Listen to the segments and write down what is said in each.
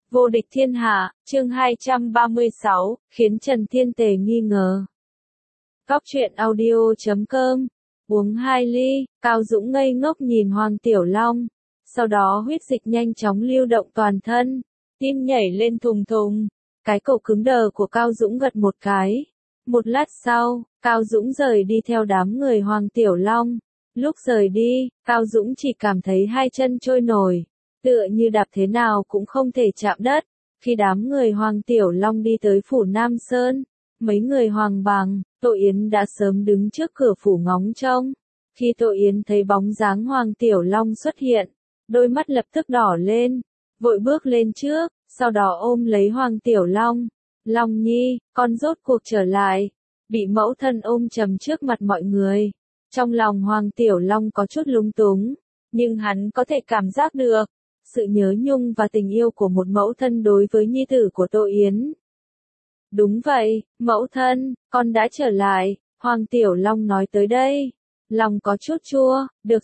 Vô địch thiên hạ, chương 236, khiến Trần Thiên Tề nghi ngờ. Góc truyện audio.com. Uống 2 ly, Cao Dũng ngây ngốc nhìn Hoàng Tiểu Long. Sau đó huyết dịch nhanh chóng lưu động toàn thân. Tim nhảy lên thùng thùng. Cái cổ cứng đờ của Cao Dũng gật một cái. Một lát sau, Cao Dũng rời đi theo đám người Hoàng Tiểu Long. Lúc rời đi, Cao Dũng chỉ cảm thấy hai chân trôi nổi. Tựa như đạp thế nào cũng không thể chạm đất. Khi đám người Hoàng Tiểu Long đi tới phủ Nam Sơn, mấy người Hoàng Bằng, Tô Yến đã sớm đứng trước cửa phủ ngóng trông. Khi Tô Yến thấy bóng dáng Hoàng Tiểu Long xuất hiện, đôi mắt lập tức đỏ lên, vội bước lên trước, sau đó ôm lấy Hoàng Tiểu Long. Long Nhi, con rốt cuộc trở lại, bị mẫu thân ôm chầm trước mặt mọi người. Trong lòng Hoàng Tiểu Long có chút lúng túng, nhưng hắn có thể cảm giác được sự nhớ nhung và tình yêu của một mẫu thân đối với nhi tử của Tô Yến. Đúng vậy, mẫu thân, con đã trở lại, Hoàng Tiểu Long nói tới đây. Lòng có chút chua, được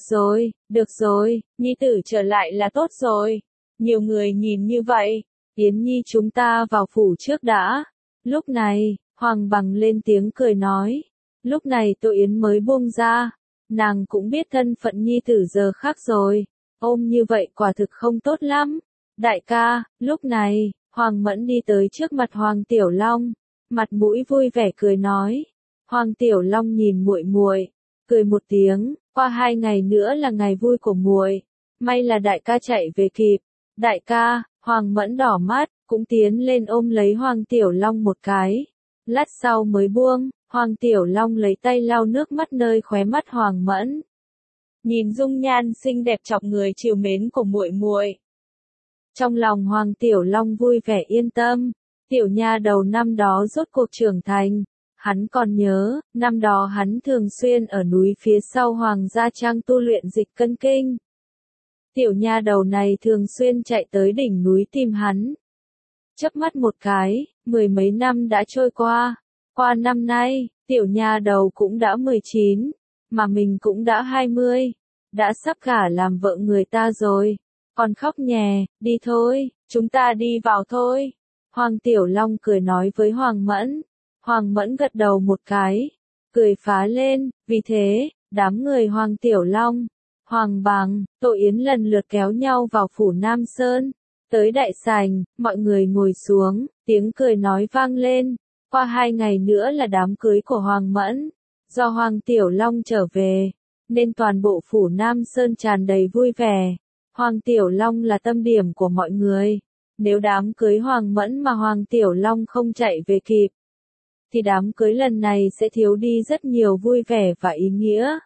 rồi, nhi tử trở lại là tốt rồi. Nhiều người nhìn như vậy, Yến Nhi chúng ta vào phủ trước đã. Lúc này, Hoàng Bằng lên tiếng cười nói. Lúc này Tô Yến mới buông ra, nàng cũng biết thân phận nhi tử giờ khác rồi. Ôm như vậy quả thực không tốt lắm. Đại ca, lúc này, Hoàng Mẫn đi tới trước mặt Hoàng Tiểu Long, mặt mũi vui vẻ cười nói. Hoàng Tiểu Long nhìn muội muội, cười một tiếng, qua 2 ngày nữa là ngày vui của muội, may là đại ca chạy về kịp. Đại ca, Hoàng Mẫn đỏ mắt, cũng tiến lên ôm lấy Hoàng Tiểu Long một cái. Lát sau mới buông, Hoàng Tiểu Long lấy tay lau nước mắt nơi khóe mắt Hoàng Mẫn. Nhìn dung nhan xinh đẹp chọc người trìu mến của muội muội. Trong lòng Hoàng Tiểu Long vui vẻ yên tâm, tiểu nha đầu năm đó rốt cuộc trưởng thành. Hắn còn nhớ, năm đó hắn thường xuyên ở núi phía sau Hoàng Gia Trang tu luyện dịch cân kinh. Tiểu nha đầu này thường xuyên chạy tới đỉnh núi tìm hắn. Chớp mắt một cái, 10 mấy năm đã trôi qua. Qua năm nay, tiểu nha đầu cũng đã 19, mà mình cũng đã 20, đã sắp gả làm vợ người ta rồi. Còn khóc nhè, đi thôi, chúng ta đi vào thôi. Hoàng Tiểu Long cười nói với Hoàng Mẫn. Hoàng Mẫn gật đầu một cái, cười phá lên. Vì thế, đám người Hoàng Tiểu Long, Hoàng Bằng, Tô Yến lần lượt kéo nhau vào phủ Nam Sơn. Tới đại sảnh, mọi người ngồi xuống, tiếng cười nói vang lên. Qua 2 ngày nữa là đám cưới của Hoàng Mẫn. Do Hoàng Tiểu Long trở về, nên toàn bộ phủ Nam Sơn tràn đầy vui vẻ. Hoàng Tiểu Long là tâm điểm của mọi người. Nếu đám cưới Hoàng Mẫn mà Hoàng Tiểu Long không chạy về kịp, thì đám cưới lần này sẽ thiếu đi rất nhiều vui vẻ và ý nghĩa.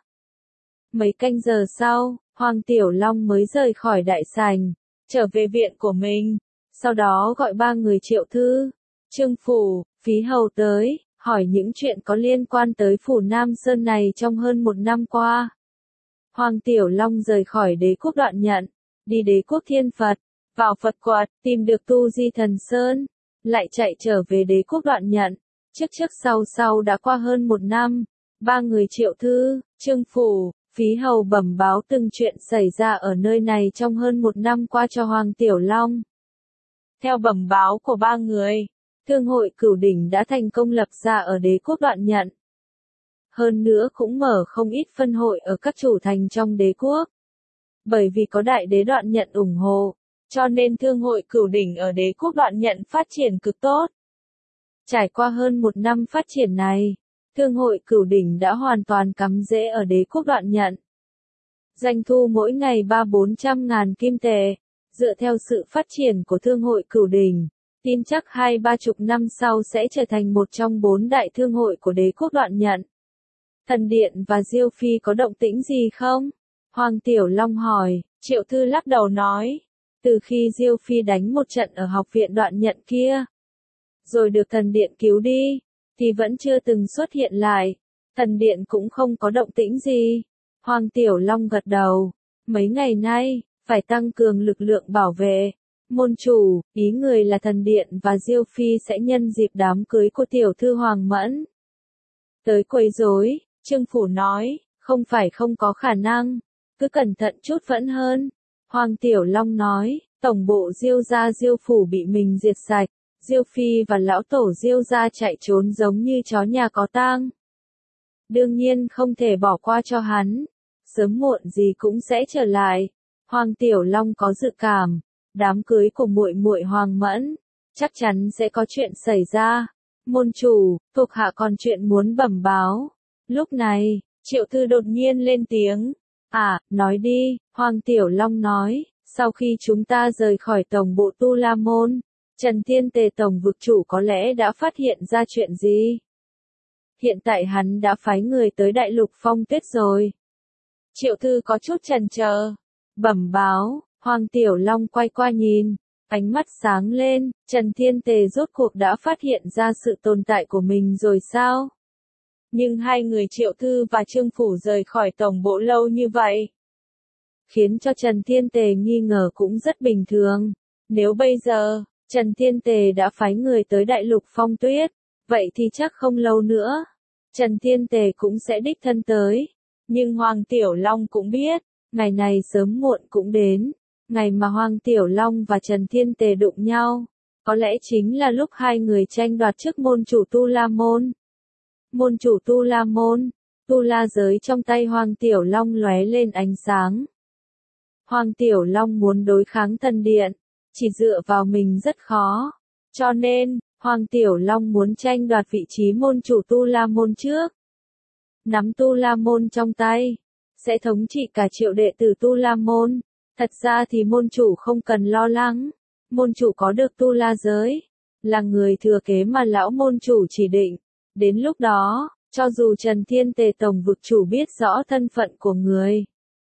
Mấy canh giờ sau, Hoàng Tiểu Long mới rời khỏi đại sảnh, trở về viện của mình. Sau đó gọi 3 người Triệu Thư, Trương Phủ, Phí Hầu tới, hỏi những chuyện có liên quan tới phủ Nam Sơn này trong hơn 1 năm qua. Hoàng Tiểu Long rời khỏi Đế Quốc Đoạn Nhận, đi Đế Quốc Thiên Phật, vào Phật Quật, tìm được Tu Di Thần Sơn, lại chạy trở về Đế Quốc Đoạn Nhận. Trước sau đã qua hơn 1 năm, 3 người Triệu Thư, Trương Phủ, Phí Hầu bẩm báo từng chuyện xảy ra ở nơi này trong hơn 1 năm qua cho Hoàng Tiểu Long. Theo bẩm báo của 3 người, Thương hội Cửu Đỉnh đã thành công lập ra ở Đế Quốc Đoạn Nhận. Hơn nữa cũng mở không ít phân hội ở các chủ thành trong đế quốc. Bởi vì có Đại Đế Đoạn Nhận ủng hộ, cho nên Thương hội Cửu Đỉnh ở Đế Quốc Đoạn Nhận phát triển cực tốt. Trải qua hơn 1 năm phát triển này, Thương hội Cửu Đỉnh đã hoàn toàn cắm rễ ở Đế Quốc Đoạn Nhận. Doanh thu mỗi ngày 300-400 ngàn kim tệ. Dựa theo sự phát triển của Thương hội Cửu Đỉnh, tin chắc 20-30 năm sau sẽ trở thành một trong 4 đại thương hội của Đế Quốc Đoạn Nhận. Thần Điện và Diêu Phi có động tĩnh gì không? Hoàng Tiểu Long hỏi. Triệu Thư lắc đầu nói. Từ khi Diêu Phi đánh một trận ở học viện Đoạn Nhận kia, rồi được Thần Điện cứu đi, thì vẫn chưa từng xuất hiện lại. Thần Điện cũng không có động tĩnh gì. Hoàng Tiểu Long gật đầu. Mấy ngày nay, phải tăng cường lực lượng bảo vệ. Môn chủ, ý người là Thần Điện và Diêu Phi sẽ nhân dịp đám cưới của tiểu thư Hoàng Mẫn tới quấy rối. Trương Phủ nói, không phải không có khả năng, cứ cẩn thận chút vẫn hơn. Hoàng Tiểu Long nói, Tổng bộ Diêu gia Diêu phủ bị mình diệt sạch, Diêu phi và lão tổ Diêu gia chạy trốn giống như chó nhà có tang. Đương nhiên không thể bỏ qua cho hắn, sớm muộn gì cũng sẽ trở lại. Hoàng Tiểu Long có dự cảm, đám cưới của muội muội Hoàng Mẫn, chắc chắn sẽ có chuyện xảy ra. Môn chủ, thuộc hạ còn chuyện muốn bẩm báo. Lúc này, Triệu Thư đột nhiên lên tiếng. Nói đi, Hoàng Tiểu Long nói, sau khi chúng ta rời khỏi tổng bộ Tu La Môn, Trần Thiên Tề tổng vực chủ có lẽ đã phát hiện ra chuyện gì? Hiện tại hắn đã phái người tới Đại Lục Phong Tuyết rồi. Triệu Thư có chút chần chờ. Bẩm báo, Hoàng Tiểu Long quay qua nhìn, ánh mắt sáng lên, Trần Thiên Tề rốt cuộc đã phát hiện ra sự tồn tại của mình rồi sao? Nhưng hai người Triệu Thư và Trương Phủ rời khỏi tổng bộ lâu như vậy, khiến cho Trần Thiên Tề nghi ngờ cũng rất bình thường. Nếu bây giờ, Trần Thiên Tề đã phái người tới Đại Lục Phong Tuyết, vậy thì chắc không lâu nữa, Trần Thiên Tề cũng sẽ đích thân tới. Nhưng Hoàng Tiểu Long cũng biết, ngày này sớm muộn cũng đến, ngày mà Hoàng Tiểu Long và Trần Thiên Tề đụng nhau, có lẽ chính là lúc hai người tranh đoạt chức môn chủ Tu La Môn. Môn chủ Tu La Môn, Tu La giới trong tay Hoàng Tiểu Long lóe lên ánh sáng. Hoàng Tiểu Long muốn đối kháng thần điện, chỉ dựa vào mình rất khó. Cho nên, Hoàng Tiểu Long muốn tranh đoạt vị trí môn chủ Tu La Môn trước. Nắm Tu La Môn trong tay, sẽ thống trị cả triệu đệ tử Tu La Môn. Thật ra thì môn chủ không cần lo lắng. Môn chủ có được Tu La giới, là người thừa kế mà lão môn chủ chỉ định. Đến lúc đó, cho dù Trần Thiên Tề tổng vực chủ biết rõ thân phận của người,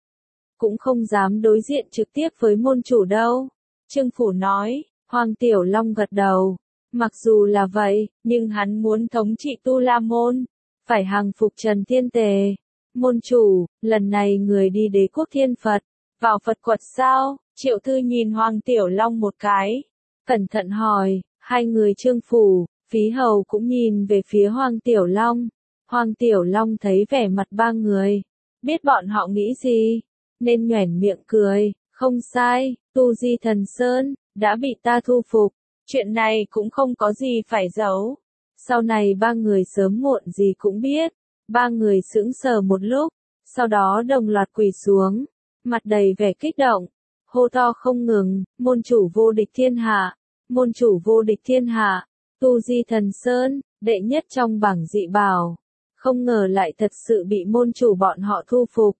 cũng không dám đối diện trực tiếp với môn chủ đâu. Trương Phủ nói. Hoàng Tiểu Long gật đầu. Mặc dù là vậy, nhưng hắn muốn thống trị Tu La Môn, phải hàng phục Trần Thiên Tề. Môn chủ, lần này người đi Đế quốc Thiên Phật, vào Phật quật sao? Triệu Thư nhìn Hoàng Tiểu Long một cái, cẩn thận hỏi. Hai người Trương Phủ, Phí Hầu cũng nhìn về phía Hoàng Tiểu Long. Hoàng Tiểu Long thấy vẻ mặt ba người, biết bọn họ nghĩ gì, nên nhoẻn miệng cười. Không sai, Tu Di Thần Sơn đã bị ta thu phục. Chuyện này cũng không có gì phải giấu. Sau này ba người sớm muộn gì cũng biết. Ba người sững sờ một lúc, sau đó đồng loạt quỳ xuống, mặt đầy vẻ kích động, hô to không ngừng. Môn chủ vô địch thiên hạ, môn chủ vô địch thiên hạ. Tu Di Thần Sơn, đệ nhất trong bảng dị bảo, không ngờ lại thật sự bị môn chủ bọn họ thu phục.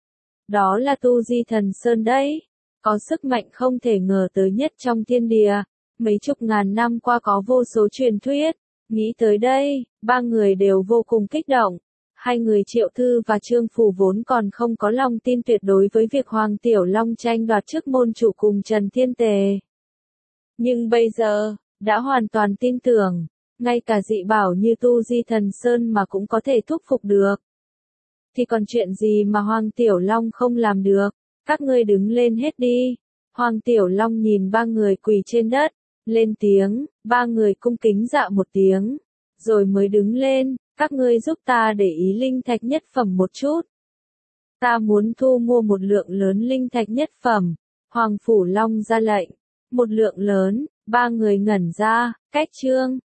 Đó là Tu Di Thần Sơn đấy, có sức mạnh không thể ngờ tới nhất trong thiên địa. Mấy chục ngàn năm qua có vô số truyền thuyết. Nghĩ tới đây, ba người đều vô cùng kích động. Hai người Triệu Thư và Trương Phủ vốn còn không có lòng tin tuyệt đối với việc Hoàng Tiểu Long tranh đoạt chức môn chủ cùng Trần Thiên Tề. Nhưng bây giờ, đã hoàn toàn tin tưởng, ngay cả dị bảo như Tu Di Thần Sơn mà cũng có thể thúc phục được. Thì còn chuyện gì mà Hoàng Tiểu Long không làm được? Các ngươi đứng lên hết đi. Hoàng Tiểu Long nhìn ba người quỳ trên đất, lên tiếng. Ba người cung kính dạ một tiếng, rồi mới đứng lên. Các ngươi giúp ta để ý linh thạch nhất phẩm một chút. Ta muốn thu mua một lượng lớn linh thạch nhất phẩm. Hoàng Phủ Long ra lệnh. Một lượng lớn. Ba người ngẩn ra. Cách chương